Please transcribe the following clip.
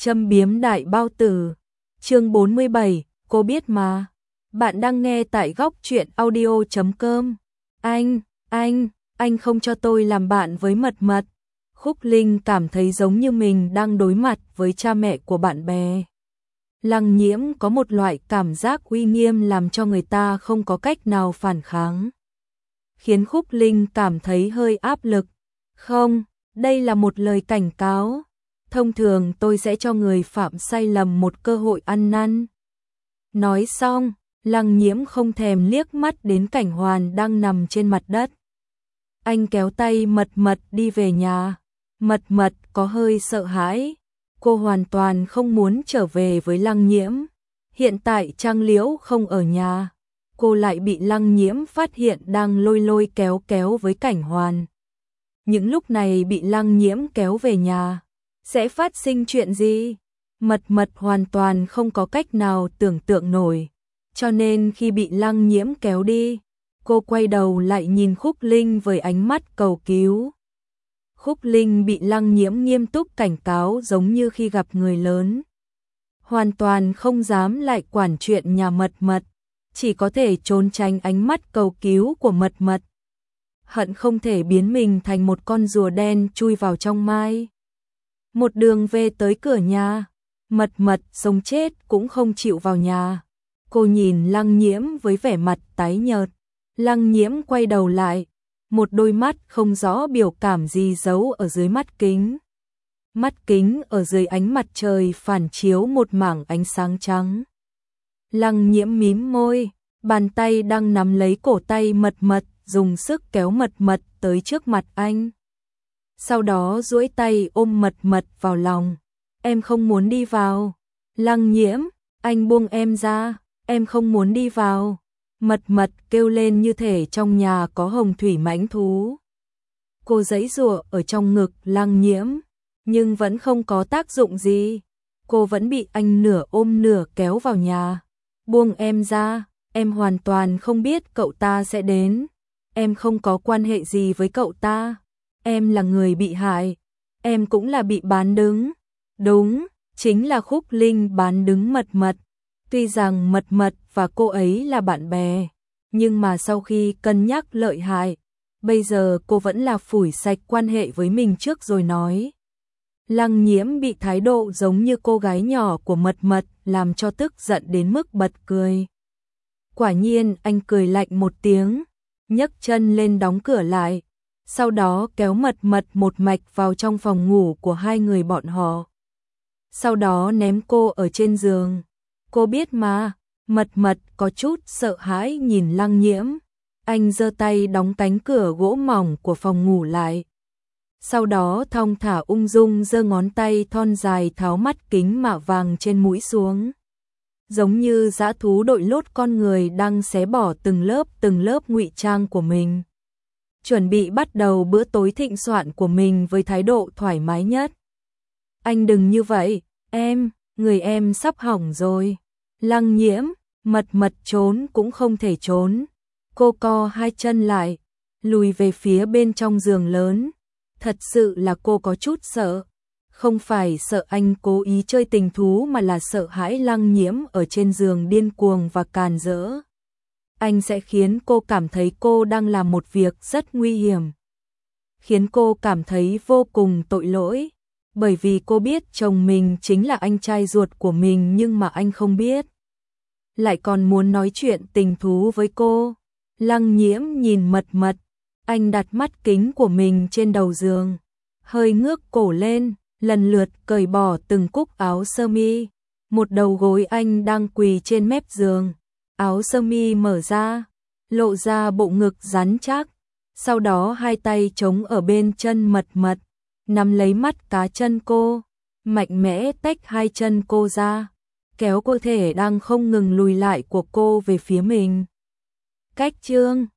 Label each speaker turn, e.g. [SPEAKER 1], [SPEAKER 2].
[SPEAKER 1] Châm biếm đại bao tử. Chương 47, cô biết mà. Bạn đang nghe tại góc truyện audio.com. Anh không cho tôi làm bạn với Mật Mật. Khúc Linh cảm thấy giống như mình đang đối mặt với cha mẹ của bạn bè. Lăng Nhiễm có một loại cảm giác uy nghiêm làm cho người ta không có cách nào phản kháng, khiến Khúc Linh cảm thấy hơi áp lực. Không, đây là một lời cảnh cáo. Thông thường tôi sẽ cho người phạm sai lầm một cơ hội ăn năn. Nói xong, Lăng Nhiễm không thèm liếc mắt đến Cảnh Hoàn đang nằm trên mặt đất. Anh kéo tay Mật Mật đi về nhà. Mật Mật có hơi sợ hãi. Cô hoàn toàn không muốn trở về với Lăng Nhiễm. Hiện tại Trang Liễu không ở nhà. Cô lại bị Lăng Nhiễm phát hiện đang lôi lôi kéo kéo với Cảnh Hoàn. Những lúc này bị Lăng Nhiễm kéo về nhà, sẽ phát sinh chuyện gì? Mật Mật hoàn toàn không có cách nào tưởng tượng nổi. Cho nên khi bị Lăng Nhiễm kéo đi, cô quay đầu lại nhìn Khúc Linh với ánh mắt cầu cứu. Khúc Linh bị Lăng Nhiễm nghiêm túc cảnh cáo giống như khi gặp người lớn. Hoàn toàn không dám lại quản chuyện nhà Mật Mật, chỉ có thể trốn tránh ánh mắt cầu cứu của Mật Mật. Hận không thể biến mình thành một con rùa đen chui vào trong mai. Một đường về tới cửa nhà, Mật Mật sống chết cũng không chịu vào nhà. Cô nhìn Lăng Nhiễm với vẻ mặt tái nhợt. Lăng Nhiễm quay đầu lại, một đôi mắt không rõ biểu cảm gì giấu ở dưới mắt kính. Mắt kính ở dưới ánh mặt trời phản chiếu một mảng ánh sáng trắng. Lăng Nhiễm mím môi, bàn tay đang nắm lấy cổ tay Mật Mật, dùng sức kéo Mật Mật tới trước mặt anh. Sau đó duỗi tay ôm Mật Mật vào lòng. Em không muốn đi vào. Lăng Nhiễm, anh buông em ra, em không muốn đi vào. Mật Mật kêu lên như thể trong nhà có hồng thủy mãnh thú. Cô giãy giụa ở trong ngực Lăng Nhiễm, nhưng vẫn không có tác dụng gì. Cô vẫn bị anh nửa ôm nửa kéo vào nhà. Buông em ra, em hoàn toàn không biết cậu ta sẽ đến. Em không có quan hệ gì với cậu ta. Em là người bị hại. Em cũng là bị bán đứng. Đúng, chính là Khúc Linh bán đứng Mật Mật. Tuy rằng Mật Mật và cô ấy là bạn bè, nhưng mà sau khi cân nhắc lợi hại, bây giờ cô vẫn là phủi sạch quan hệ với mình trước rồi nói. Lăng Nhiễm bị thái độ giống như cô gái nhỏ của Mật Mật làm cho tức giận đến mức bật cười. Quả nhiên anh cười lạnh một tiếng, nhấc chân lên đóng cửa lại, sau đó kéo Mật Mật một mạch vào trong phòng ngủ của hai người bọn họ. Sau đó ném cô ở trên giường. Cô biết mà. Mật Mật có chút sợ hãi nhìn Lăng Nhiễm. Anh giơ tay đóng cánh cửa gỗ mỏng của phòng ngủ lại. Sau đó thong thả ung dung giơ ngón tay thon dài tháo mắt kính mạ vàng trên mũi xuống. Giống như dã thú đội lốt con người đang xé bỏ từng lớp ngụy trang của mình. Chuẩn bị bắt đầu bữa tối thịnh soạn của mình với thái độ thoải mái nhất. Anh đừng như vậy, người em sắp hỏng rồi. Lăng Nhiễm, Mật Mật trốn cũng không thể trốn. Cô co hai chân lại, lùi về phía bên trong giường lớn. Thật sự là cô có chút sợ. Không phải sợ anh cố ý chơi tình thú mà là sợ hãi Lăng Nhiễm ở trên giường điên cuồng và càn rỡ. Anh sẽ khiến cô cảm thấy cô đang làm một việc rất nguy hiểm. Khiến cô cảm thấy vô cùng tội lỗi. Bởi vì cô biết chồng mình chính là anh trai ruột của mình nhưng mà anh không biết. Lại còn muốn nói chuyện tình thú với cô. Lăng Nhiễm nhìn Mật Mật. Anh đặt mắt kính của mình trên đầu giường. Hơi ngước cổ lên, lần lượt cởi bỏ từng cúc áo sơ mi. Một đầu gối anh đang quỳ trên mép giường. Áo sơ mi mở ra, lộ ra bộ ngực rắn chắc. Sau đó hai tay chống ở bên chân Mật Mật, nắm lấy mắt cá chân cô, mạnh mẽ tách hai chân cô ra, kéo cơ thể đang không ngừng lùi lại của cô về phía mình. Cách chương